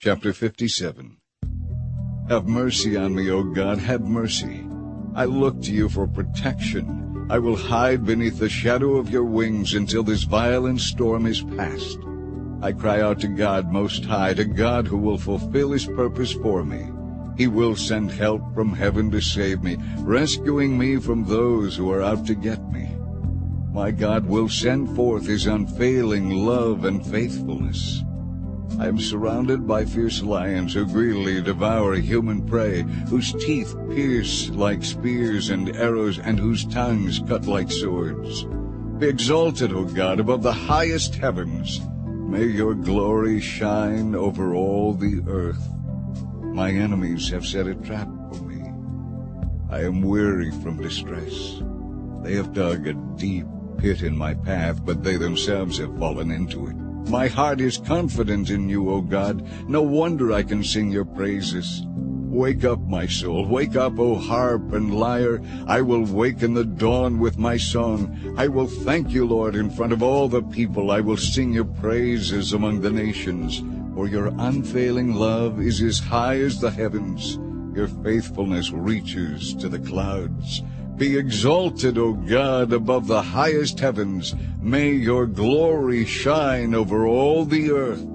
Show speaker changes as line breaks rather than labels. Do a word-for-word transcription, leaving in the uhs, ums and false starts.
Chapter fifty-seven. Have mercy on me, O God, have mercy. I look to you for protection. I will hide beneath the shadow of your wings until this violent storm is past. I cry out to God Most High, to God who will fulfill his purpose for me. He will send help from heaven to save me, rescuing me from those who are out to get me. My God will send forth his unfailing love and faithfulness. I am surrounded by fierce lions who greedily devour human prey, whose teeth pierce like spears and arrows, and whose tongues cut like swords. Be exalted, O God, above the highest heavens. May your glory shine over all the earth. My enemies have set a trap for me. I am weary from distress. They have dug a deep pit in my path, but they themselves have fallen into it. My heart is confident in you, O God. No wonder I can sing your praises. Wake up, my soul. Wake up, O harp and lyre. I will waken the dawn with my song. I will thank you, Lord, in front of all the people. I will sing your praises among the nations. For your unfailing love is as high as the heavens. Your faithfulness reaches to the clouds. Be exalted, O God, above the highest heavens. May your glory shine over all the earth.